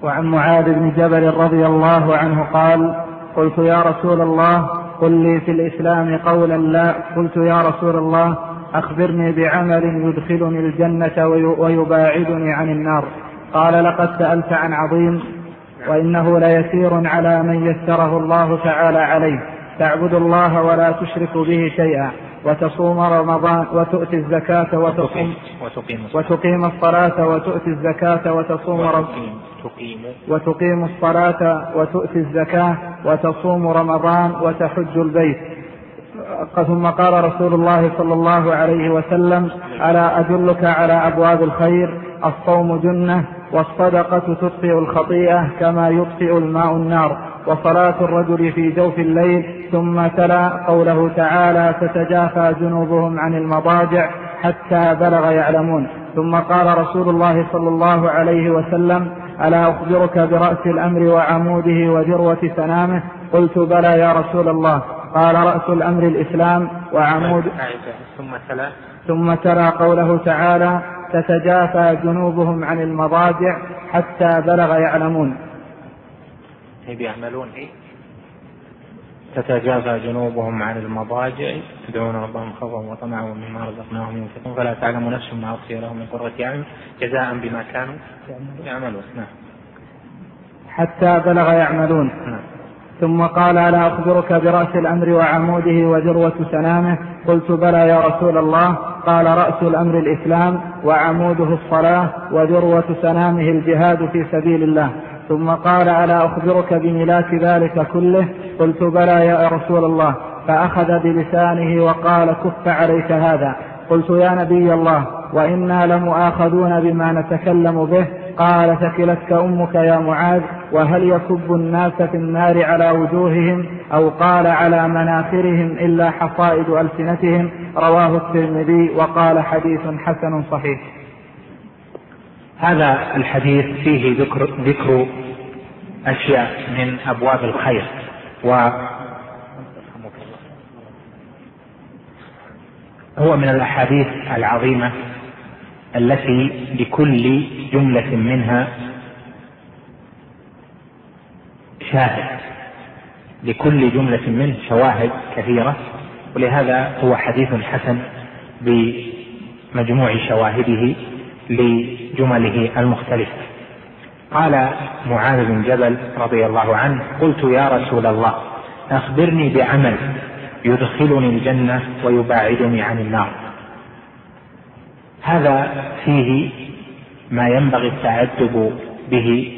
وعن معاذ بن جبل رضي الله عنه قال: قلت يا رسول الله قل لي في الإسلام قولا لا. قلت يا رسول الله أخبرني بعمل يدخلني الجنة ويباعدني عن النار. قال: لقد سألت عن عظيم، وإنه ليسير على من يسره الله تعالى عليه: تعبد الله ولا تشرك به شيئا، وتصوم رمضان، وتؤتي الزكاة، وتقيم الصلاة، وتؤتي الزكاة، وتقيم الصلاة، وتؤتي الزكاة، وتصوم رمضان، وتحج البيت. ثم قال رسول الله صلى الله عليه وسلم: ألا أدلك على أبواب الخير؟ الصوم جنة، والصدقة تطفئ الخطيئة كما يطفئ الماء النار، وصلاة الرجل في جوف الليل. ثم تلا قوله تعالى: تتجافى جنوبهم عن المضاجع حتى بلغ يعلمون. ثم قال رسول الله صلى الله عليه وسلم: ألا أخبرك برأس الأمر وعموده وذروة سنامه؟ قلت: بلى يا رسول الله. قال: رأس الأمر الإسلام وعمود. ثم تلا قوله تعالى: تتجافى جنوبهم عن المضاجع حتى بلغ يعلمون. تتجافى جنوبهم عن المضاجع يدعون ربهم خوفا وطمعا ومما رزقناهم ينفقون فلا تعلم نفس ما أخفي لهم من قرة أعين جزاء بما كانوا يعملون. حتى بلغ يعملون. ثم قال: ألا أخبرك برأس الأمر وعموده وذروة سنامه؟ قلت: بلى يا رسول الله. قال: رأس الأمر الإسلام، وعموده الصلاة، وذروة سنامه الجهاد في سبيل الله. ثم قال: ألا أخبرك بملاك ذلك كله؟ قلت: بلى يا رسول الله. فأخذ بلسانه وقال: كف عليك هذا. قلت: يا نبي الله، وإنا لمؤاخذون بما نتكلم به. قال: ثكلتك أمك يا معاذ. وهل يكب الناس في النار على وجوههم أو قال على مناخرهم إلا حصائد ألسنتهم؟ رواه الترمذي وقال: حديث حسن صحيح. هذا الحديث فيه ذكر أشياء من أبواب الخير، وهو من الأحاديث العظيمة التي لكل جملة منها شاهد، لكل جملة منه شواهد كثيرة، ولهذا هو حديث حسن بمجموع شواهده لجمله المختلفة. قال معاذ بن جبل رضي الله عنه: قلت يا رسول الله أخبرني بعمل يدخلني الجنة ويباعدني عن النار. هذا فيه ما ينبغي التأدب به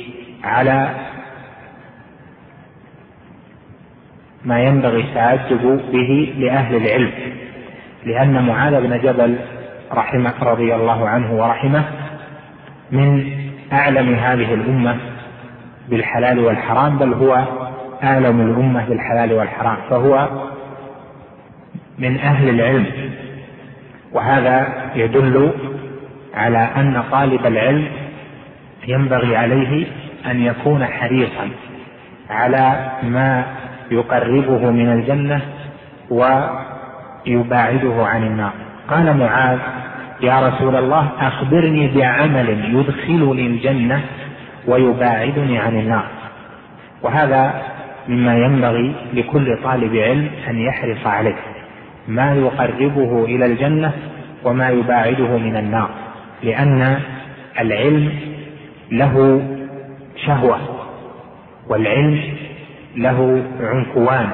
لأهل العلم، لأن معاذ بن جبل رحمه رضي الله عنه ورحمه من أعلم هذه الأمة بالحلال والحرام، بل هو أعلم الأمة بالحلال والحرام، فهو من أهل العلم. وهذا يدل على أن طالب العلم ينبغي عليه أن يكون حريصا على ما يقربه من الجنة ويباعده عن النار. قال معاذ: يا رسول الله أخبرني بعمل يدخلني الجنة ويباعدني عن النار. وهذا مما ينبغي لكل طالب علم أن يحرص عليه، ما يقربه إلى الجنة وما يباعده من النار، لأن العلم له شهوة، والعلم له عنفوان،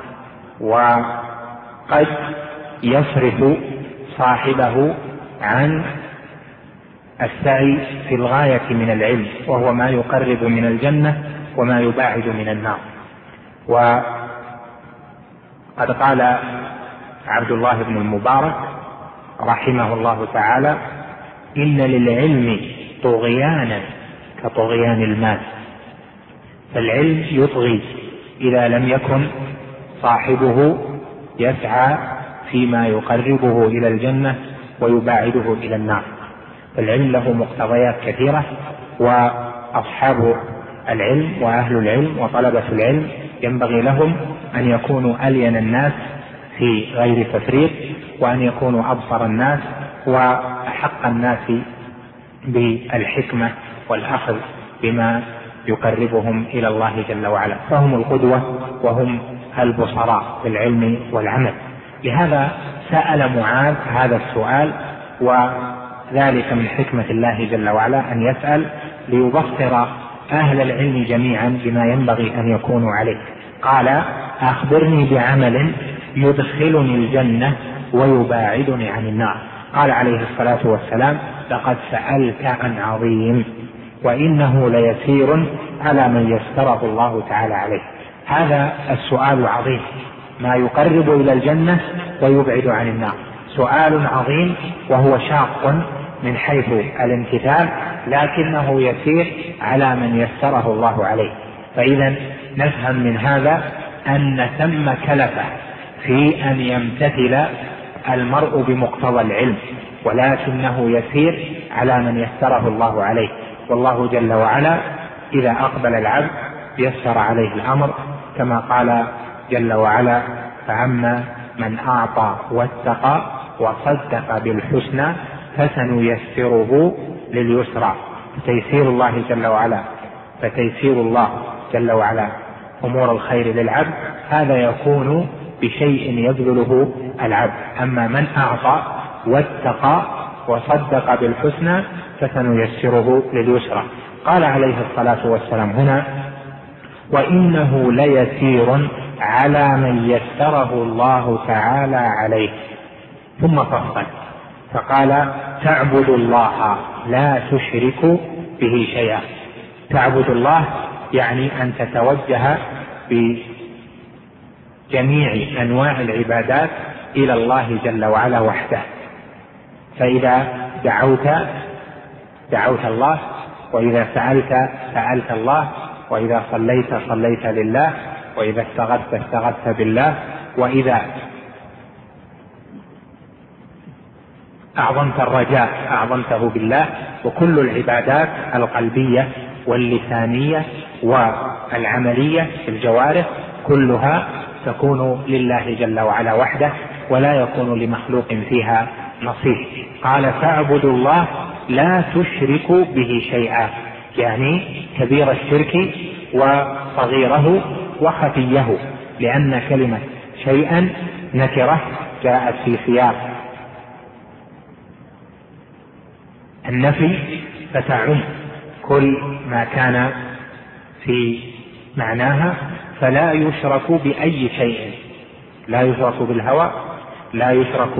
وقد يصرف صاحبه عن السعي في الغاية من العلم، وهو ما يقرب من الجنة وما يباعد من النار. وقد قال عبد الله بن المبارك رحمه الله تعالى: إن للعلم طغيانا كطغيان المال. فالعلم يطغي إذا لم يكن صاحبه يسعى فيما يقربه إلى الجنة ويباعده إلى النار. فالعلم له مقتضيات كثيرة، وأصحاب العلم وأهل العلم وطلبة العلم ينبغي لهم أن يكونوا ألين الناس في غير تفريط، وأن يكونوا أبصر الناس وأحق الناس بالحكمة والأخذ بما يقربهم إلى الله جل وعلا، فهم القدوة وهم البصراء بالعلم والعمل. لهذا سأل معاذ هذا السؤال، وذلك من حكمة الله جل وعلا أن يسأل ليبصر أهل العلم جميعا بما ينبغي أن يكونوا عليه. قال: أخبرني بعمل يدخلني الجنة ويباعدني عن النار. قال عليه الصلاة والسلام: لقد سألت عن عظيم وإنه ليسير على من يسره الله تعالى عليه. هذا السؤال عظيم، ما يقرب إلى الجنة ويبعد عن النار، سؤال عظيم وهو شاق من حيث الامتثال، لكنه يسير على من يسره الله عليه. فإذا نفهم من هذا أن ثم كلفة في أن يمتثل المرء بمقتضى العلم، ولكنه يسير على من يسره الله عليه. والله جل وعلا إذا أقبل العبد يسر عليه الأمر، كما قال جل وعلا: فأما من أعطى واتقى وصدق بالحسنى فسنيسره لليسرى. فتيسير الله جل وعلا أمور الخير للعبد هذا يكون بشيء يبذله العبد. أما من أعطى واتقى وصدق بالحسنى فسنيسره لليسرى. قال عليه الصلاة والسلام هنا: وإنه ليسير على من يسره الله تعالى عليه. ثم فصل فقال: تعبد الله لا تشرك به شيئا. تعبد الله يعني أن تتوجه بجميع أنواع العبادات إلى الله جل وعلا وحده. فإذا دعوت الله، وإذا سألت الله، وإذا صليت لله، وإذا استغثت بالله، وإذا أعظمت الرجاء أعظمته بالله. وكل العبادات القلبية واللسانية والعملية في الجوارح كلها تكون لله جل وعلا وحده، ولا يكون لمخلوق فيها نصيب. قال: فاعبد الله لا تشرك به شيئا، يعني كبير الشرك وصغيره وخفيه، لأن كلمة شيئا نكرة جاءت في سياق النفي فتعم كل ما كان في معناها، فلا يشرك بأي شيء، لا يشرك بالهوى، لا يشرك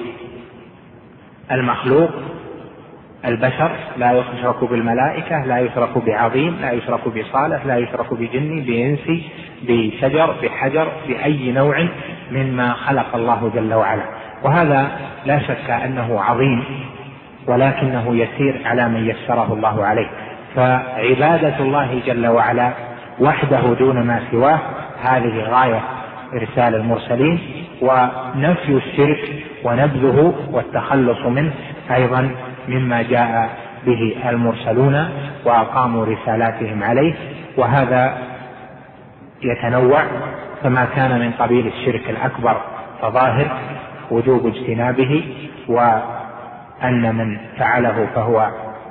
بالمخلوق البشر، لا يشرك بالملائكة، لا يشرك بعظيم، لا يشرك بصالح، لا يشرك بجن، بإنس، بشجر، بحجر، بأي نوع مما خلق الله جل وعلا. وهذا لا شك أنه عظيم، ولكنه يسير على من يسره الله عليه. فعبادة الله جل وعلا وحده دون ما سواه هذه غاية إرسال المرسلين، ونفي الشرك ونبذه والتخلص منه أيضا مما جاء به المرسلون وأقاموا رسالاتهم عليه. وهذا يتنوع، فما كان من قبيل الشرك الأكبر فظاهر وجوب اجتنابه، وأن من فعله فهو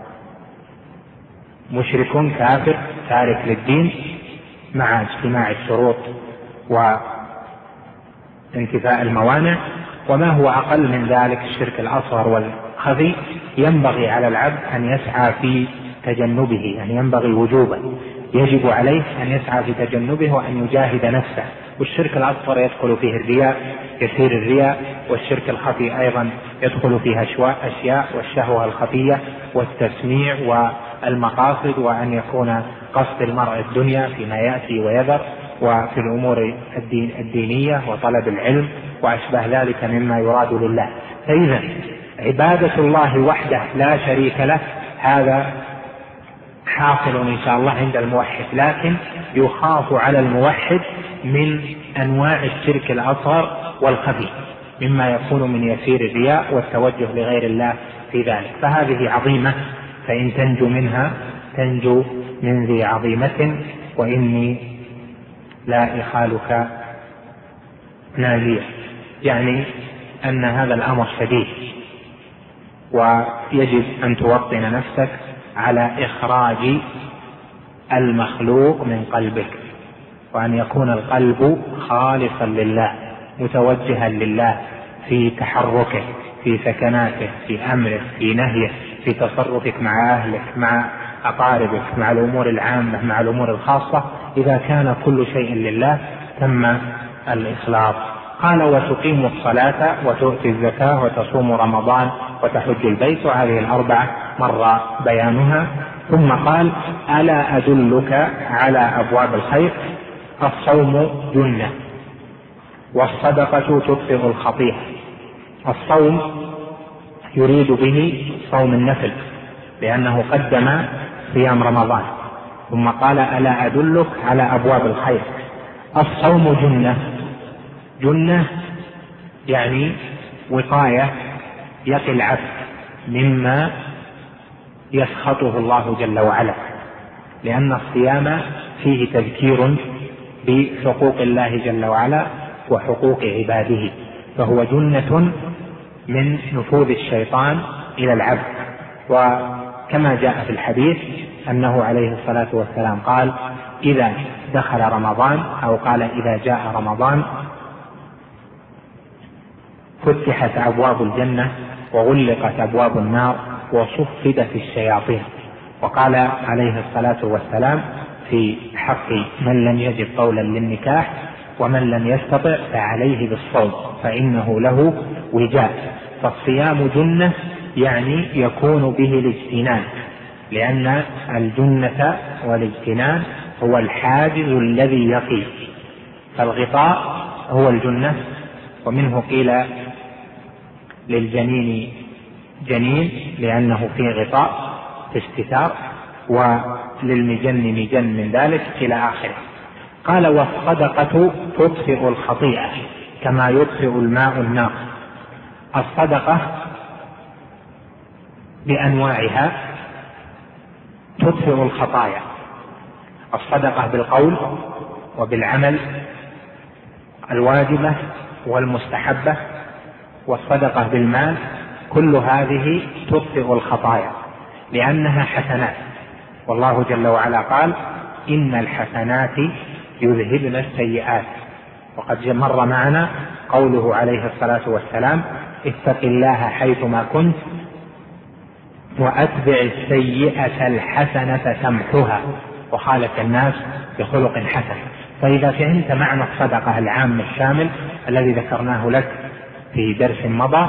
مشرك كافر تارك للدين مع اجتماع الشروط وانتفاء الموانع. وما هو أقل من ذلك الشرك الأصغر والخفي ينبغي على العبد أن يسعى في تجنبه، يعني ينبغي وجوبا، يجب عليه أن يسعى في تجنبه وأن يجاهد نفسه. والشرك الأصغر يدخل فيه الرياء، يسير الرياء، والشرك الخفي أيضا يدخل فيه أشياء، والشهوة الخفية والتسميع والمقاصد، وأن يكون قصد المرء الدنيا فيما يأتي ويذر، وفي الأمور الدينية وطلب العلم وأشبه ذلك مما يراد لله. فإذا عبادة الله وحده لا شريك له هذا حاصل إن شاء الله عند الموحد، لكن يخاف على الموحد من أنواع الشرك الأصغر والخفي مما يكون من يسير الرياء والتوجه لغير الله في ذلك. فهذه عظيمة، فإن تنجو منها تنجو من ذي عظيمة، وإني لا إخالك ناجية، يعني أن هذا الأمر شديد، ويجب أن توطن نفسك على إخراج المخلوق من قلبك، وأن يكون القلب خالصا لله متوجها لله في تحركه، في سكناته، في أمره، في نهيه، في تصرفك مع أهلك، مع أقاربك، مع الأمور العامة، مع الأمور الخاصة. إذا كان كل شيء لله تم الإخلاص. قال وتقيم الصلاة وتؤتي الزكاة وتصوم رمضان وتحج البيت، وهذه الأربعة مر بيانها. ثم قال ألا أدلك على أبواب الخير؟ الصوم جنة، والصدقة تطفئ الخطيئة. الصوم يريد به صوم النفل لأنه قدم صيام رمضان، ثم قال ألا أدلك على أبواب الخير. الصوم جنة، جنة يعني وقاية يقي العبد مما يسخطه الله جل وعلا، لأن الصيام فيه تذكير بحقوق الله جل وعلا وحقوق عباده، فهو جنة من نفوذ الشيطان إلى العبد. وكما جاء في الحديث أنه عليه الصلاة والسلام قال إذا دخل رمضان، أو قال إذا جاء رمضان فتحت أبواب الجنة وغلقت أبواب النار وصفدت الشياطين. وقال عليه الصلاة والسلام في حق من لم يجد قولا للنكاح ومن لم يستطع فعليه بالصوم فإنه له وجاء. فالصيام جنة يعني يكون به الاجتنان، لأن الجنة والاجتنان هو الحاجز الذي يقي، فالغطاء هو الجنة. ومنه قيل للجنين جنين لأنه فيه غطاء في استتار، وللمجن مجن من ذلك إلى آخره. قال والصدقة تطفئ الخطيئة كما يطفئ الماء النار. الصدقة بأنواعها تطفئ الخطايا، الصدقة بالقول وبالعمل الواجبة والمستحبة، والصدقة بالمال، كل هذه تطفئ الخطايا لأنها حسنات. والله جل وعلا قال إن الحسنات يذهبن السيئات. وقد مر معنا قوله عليه الصلاة والسلام اتق الله حيثما كنت وأتبع السيئة الحسنة تمحها وخالق الناس بخلق حسن. فإذا فهمت معنى الصدقة العام الشامل الذي ذكرناه لك في درس مضى،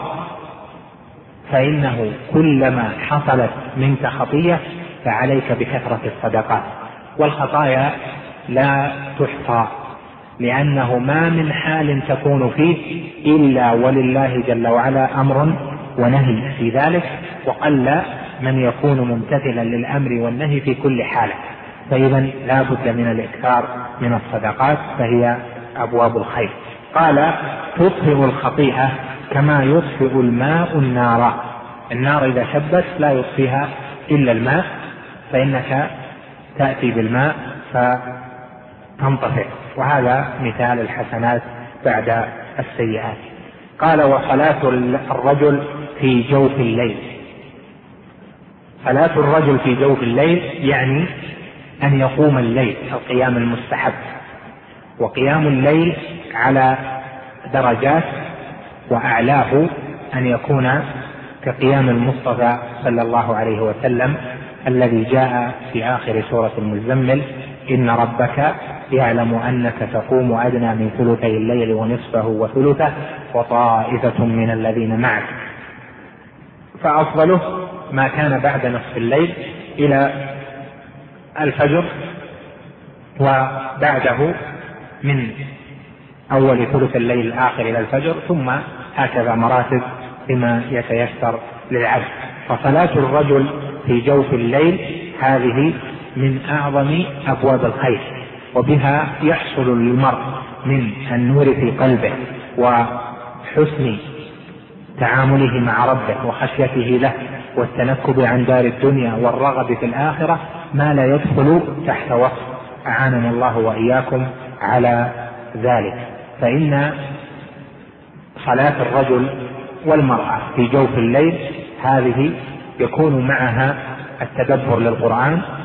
فإنه كلما حصلت منك خطية فعليك بكثرة الصدقات. والخطايا لا تحصى، لأنه ما من حال تكون فيه إلا ولله جل وعلا أمر ونهي في ذلك، وقل من يكون ممتثلا للأمر والنهي في كل حالة. فإذا لا بد من الإكثار من الصدقات، فهي أبواب الخير. قال تطفئ الخطيئة كما يطفئ الماء النار. النار إذا شبت لا يطفئها إلا الماء، فإنك تأتي بالماء فتنطفئ، وهذا مثال الحسنات بعد السيئات. قال وصلاة الرجل في جوف الليل. صلاة الرجل في جوف الليل يعني أن يقوم الليل، القيام المستحب. وقيام الليل على درجات، وأعلاه أن يكون كقيام المصطفى صلى الله عليه وسلم الذي جاء في آخر سورة المزمل إن ربك يعلم أنك تقوم أدنى من ثلثي الليل ونصفه وثلثه وطائفة من الذين معك. فأفضله ما كان بعد نصف الليل إلى الفجر، وبعده من أول ثلث الليل الآخر إلى الفجر، ثم هكذا مراتب بما يتيسر للعبد. فصلاة الرجل في جوف الليل هذه من أعظم أبواب الخير، وبها يحصل للمرء من النور في قلبه وحسن تعامله مع ربه وخشيته له والتنكب عن دار الدنيا والرغب في الآخرة ما لا يدخل تحت وصف، أعاننا الله وإياكم على ذلك. فإن صلاة الرجل والمرأة في جوف الليل هذه يكون معها التدبر للقرآن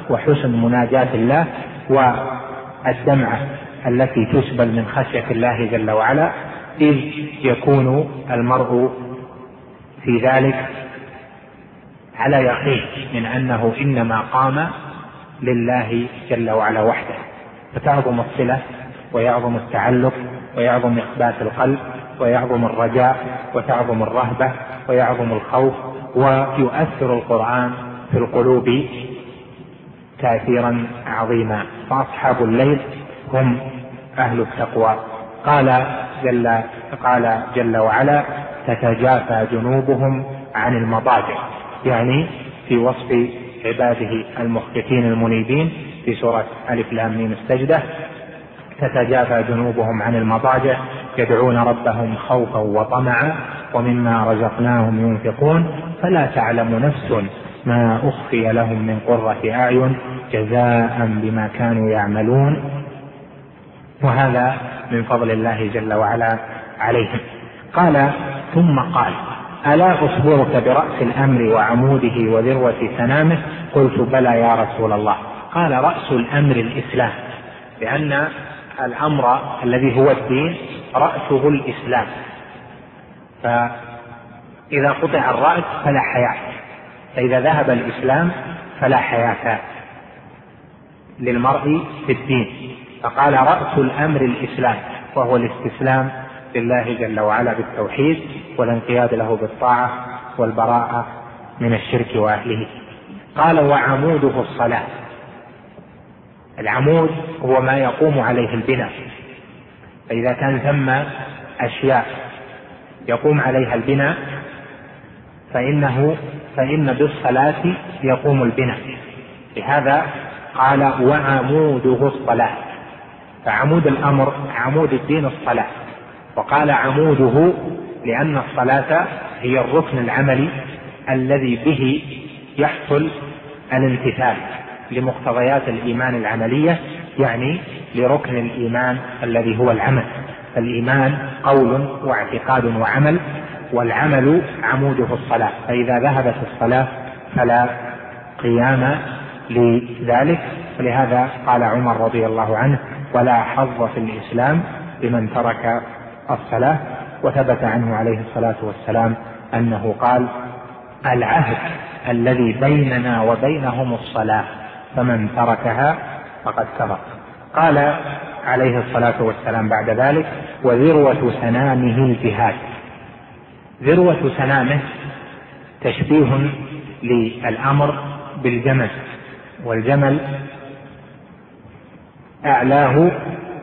وحسن مناجاة الله والدمعة التي تسبل من خشية الله جل وعلا، إذ يكون المرء في ذلك على يقين من أنه إنما قام لله جل وعلا وحده، فتعظم الصلة ويعظم التعلق ويعظم إخبات القلب ويعظم الرجاء وتعظم الرهبة ويعظم الخوف، ويؤثر القرآن في القلوب تأثيرا عظيما. فأصحاب الليل هم أهل التقوى. قال جل وعلا تتجافى جنوبهم عن المضاجع، يعني في وصف عباده المخبتين المنيبين في سورة ألف لام ميم السجدة: تتجافى جنوبهم عن المضاجع يدعون ربهم خوفا وطمعا ومما رزقناهم ينفقون فلا تعلم نفس ما أخفي لهم من قرة أعين جزاء بما كانوا يعملون. وهذا من فضل الله جل وعلا عليهم. قال ثم قال: ألا أخبرك برأس الأمر وعموده وذروة سنامه؟ قلت: بلى يا رسول الله. قال: رأس الأمر الإسلام، لأن الأمر الذي هو الدين رأسه الإسلام، فإذا قطع الرأس فلا حياة، فإذا ذهب الإسلام فلا حياة للمرء في الدين. فقال: رأس الأمر الإسلام، وهو الاستسلام لله جل وعلا بالتوحيد والانقياد له بالطاعة والبراءة من الشرك وأهله. قال: وعموده الصلاة. العمود هو ما يقوم عليه البناء، فإذا كان ثم أشياء يقوم عليها البناء فإن بالصلاة يقوم البناء. لهذا قال: وعموده الصلاة، فعمود الأمر عمود الدين الصلاة. وقال عموده لأن الصلاة هي الركن العملي الذي به يحصل الامتثال لمقتضيات الإيمان العملية، يعني لركن الإيمان الذي هو العمل. فالإيمان قول واعتقاد وعمل، والعمل عموده الصلاة، فإذا ذهبت الصلاة فلا قيام لذلك. ولهذا قال عمر رضي الله عنه: ولا حظ في الإسلام لمن ترك الصلاة. وثبت عنه عليه الصلاة والسلام أنه قال: العهد الذي بيننا وبينهم الصلاة، فمن تركها فقد كفر. قال عليه الصلاة والسلام بعد ذلك: وذروة سنامه الجهاد. ذروة سنامه تشبيه للأمر بالجمل، والجمل أعلاه،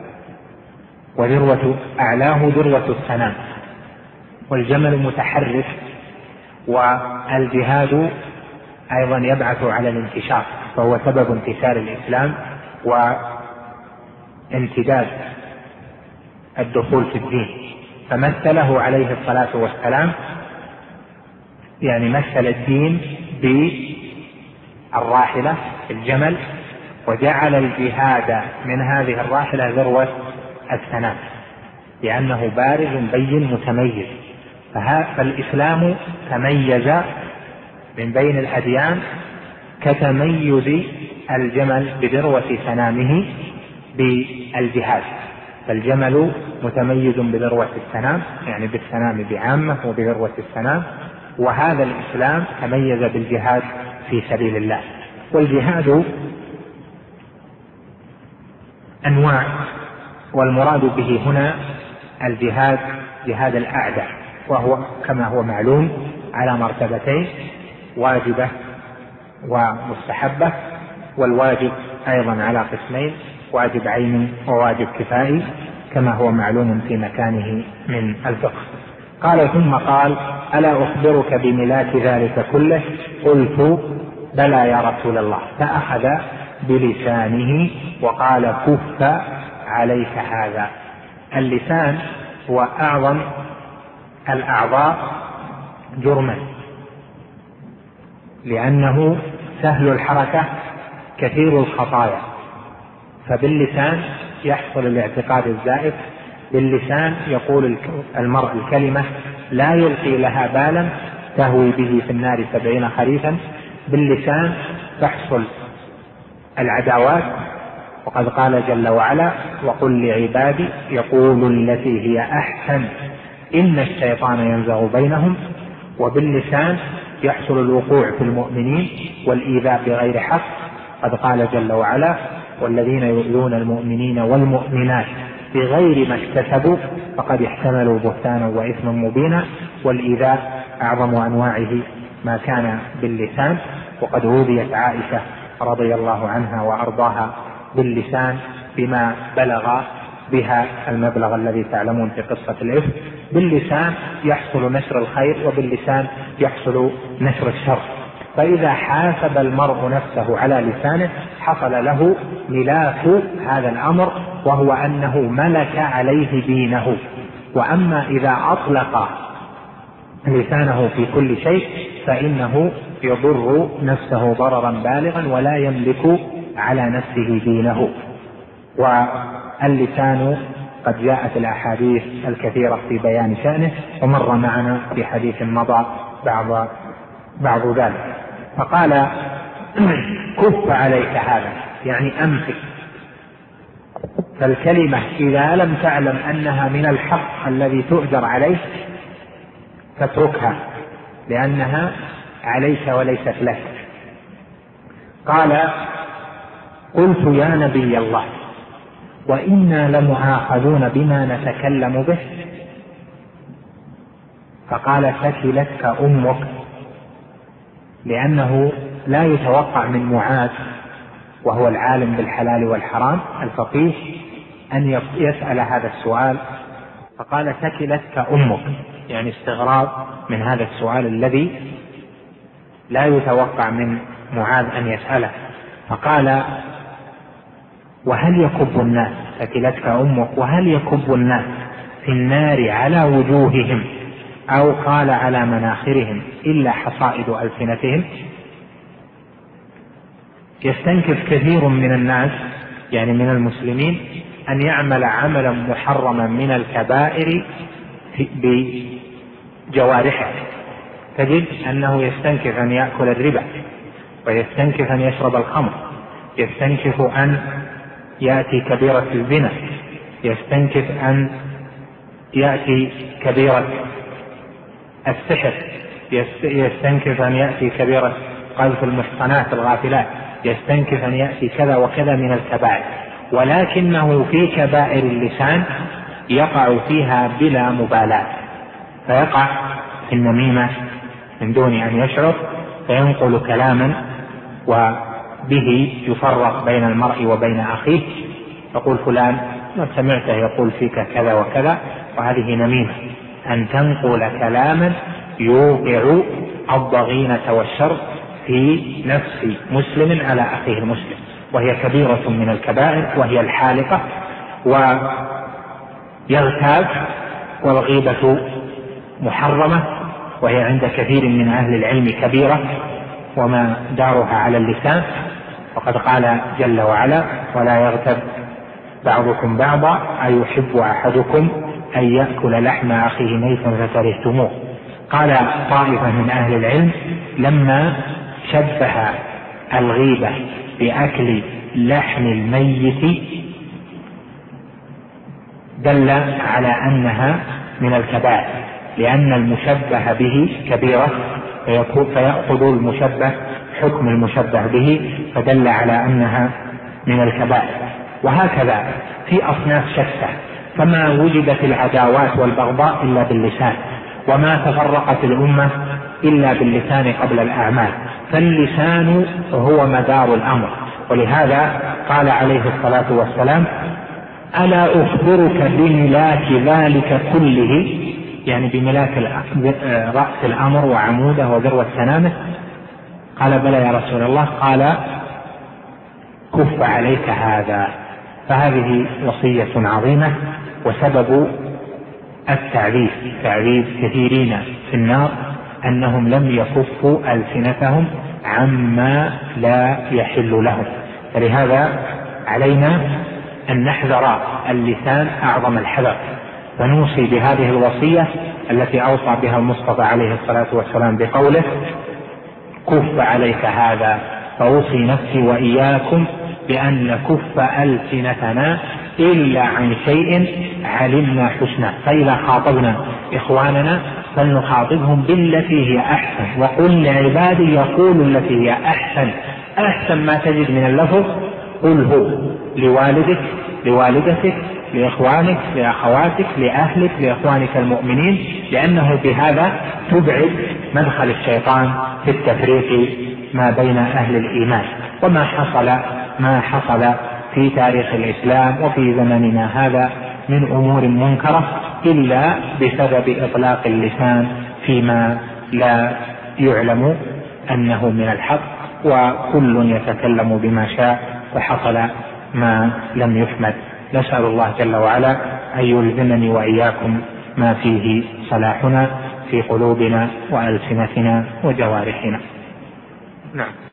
وذروة أعلاه ذروة السنام، والجمل متحرك. والجهاد أيضا يبعث على الانتشار، فهو سبب انتشار الإسلام وامتداد الدخول في الدين. فمثله عليه الصلاة والسلام، يعني مثل الدين بالراحلة الجمل، وجعل الجهاد من هذه الراحلة ذروة السنام، لأنه بارز بين متميز. فالإسلام تميز من بين الأديان كتميز الجمل بذروة سنامه بالجهاد. فالجمل متميز بذروة السنام، يعني بالسنام بعامة وبذروة السنام، وهذا الإسلام تميز بالجهاد في سبيل الله. والجهاد أنواع، والمراد به هنا الجهاد جهاد الأعداء، وهو كما هو معلوم على مرتبتين: واجبة ومستحبة. والواجب أيضا على قسمين: واجب عين وواجب كفائي، كما هو معلوم في مكانه من الفقه. قال ثم قال: ألا أخبرك بملاك ذلك كله؟ قلت: بلى يا رسول الله. فأخذ بلسانه وقال: كف عليك هذا. اللسان هو أعظم الأعضاء جرما، لأنه سهل الحركة كثير الخطايا، فباللسان يحصل الاعتقاد الزائف. باللسان يقول المرء الكلمة لا يلقي لها بالا تهوي به في النار 70 خريفا. باللسان تحصل العداوات. وقد قال جل وعلا: وقل لعبادي يقولوا التي هي أحسن إن الشيطان ينزغ بينهم. وباللسان يحصل الوقوع في المؤمنين والإيذاء بغير حق. قد قال جل وعلا: والذين يؤذون المؤمنين والمؤمنات بغير ما اكتسبوا فقد احتملوا بهتانا وإثما مبينا. والإيذاء أعظم أنواعه ما كان باللسان. وقد أوذيت عائشة رضي الله عنها وأرضاها باللسان بما بلغ بها المبلغ الذي تعلمون في قصة الإفك. باللسان يحصل نشر الخير وباللسان يحصل نشر الشر. فإذا حاسب المرء نفسه على لسانه حصل له ملاك هذا الأمر، وهو أنه ملك عليه دينه. وأما إذا أطلق لسانه في كل شيء فإنه يضر نفسه ضررا بالغا ولا يملك على نفسه دينه. واللسان قد جاءت الأحاديث الكثيرة في بيان شأنه، ومر معنا في حديث مضى بعض ذلك. فقال: كف عليك هذا، يعني أمسك. فالكلمة إذا لم تعلم أنها من الحق الذي تؤجر عليه فاتركها، لأنها عليك وليست لك. قال: قلت: يا نبي الله، وإنا لمؤاخذون بما نتكلم به. فقال: ثكلتك أمك، لأنه لا يتوقع من معاذ وهو العالم بالحلال والحرام الفقيه أن يسأل هذا السؤال. فقال: ثكلتك أمك، يعني استغراب من هذا السؤال الذي لا يتوقع من معاذ أن يسأله. فقال: وهل يكب الناس، ثكلتك أمك، وهل يكب الناس في النار على وجوههم أو قال على مناخرهم إلا حصائد ألسنتهم؟ يستنكف كثير من الناس، يعني من المسلمين، أن يعمل عملا محرما من الكبائر بجوارحه. تجد أنه يستنكف أن يأكل الربا، ويستنكف أن يشرب الخمر، يستنكف أن يأتي كبيرة الزنا، يستنكف أن يأتي كبيرة السحر، يستنكف أن يأتي كبيرة قذف المحصنات الغافلات، يستنكف أن يأتي كذا وكذا من الكبائر. ولكنه في كبائر اللسان يقع فيها بلا مبالاة، فيقع في النميمة من دون أن يشعر، فينقل كلاما وبه يفرق بين المرء وبين أخيه، يقول فلان ما سمعته يقول فيك كذا وكذا، وهذه نميمة. أن تنقل كلاما يوقع الضغينة والشر في نفس مسلم على أخيه المسلم، وهي كبيرة من الكبائر، وهي الحالقة. ويغتاب، والغيبة محرمة، وهي عند كثير من أهل العلم كبيرة، وما دارها على اللسان. وقد قال جل وعلا: ولا يغتب بعضكم بعضا أيحب أحدكم أن يأكل لحم أخيه ميتا فكرهتموه. قال طائفة من أهل العلم: لما شبه الغيبة بأكل لحم الميت دل على أنها من الكبائر، لأن المشبه به كبيرة، فيأخذ المشبه حكم المشبه به، فدل على أنها من الكبائر. وهكذا في أصناف شتى، فما وجدت العداوات والبغضاء إلا باللسان، وما تفرقت الأمة إلا باللسان قبل الأعمال، فاللسان هو مدار الأمر. ولهذا قال عليه الصلاة والسلام: ألا أخبرك بملاك ذلك كله، يعني بملاك رأس الأمر وعموده وذروة سنامه. قال: بلى يا رسول الله. قال: كف عليك هذا. فهذه وصية عظيمة، وسبب التعذيب تعذيب كثيرين في النار أنهم لم يكفوا ألسنتهم عما لا يحل لهم. فلهذا علينا أن نحذر اللسان أعظم الحذر، ونوصي بهذه الوصية التي أوصى بها المصطفى عليه الصلاة والسلام بقوله: كف عليك هذا. فأوصي نفسي وإياكم بأن نكف ألسنتنا إلا عن شيء علمنا حسنه. فإذا خاطبنا إخواننا فلنخاطبهم بالتي هي أحسن، وقل لعبادي يقولوا التي هي أحسن. أحسن ما تجد من اللفظ قله لوالدك، لوالدتك، لإخوانك، لأخواتك، لأهلك، لإخوانك المؤمنين، لأنه بهذا تبعد مدخل الشيطان في التفريق ما بين أهل الإيمان. وما حصل في تاريخ الإسلام وفي زمننا هذا من أمور منكرة إلا بسبب إطلاق اللسان فيما لا يعلم أنه من الحق، وكل يتكلم بما شاء، فحصل ما لم يحمد. نسأل الله جل وعلا أن يلزمني وإياكم ما فيه صلاحنا في قلوبنا وألسنتنا وجوارحنا. نعم.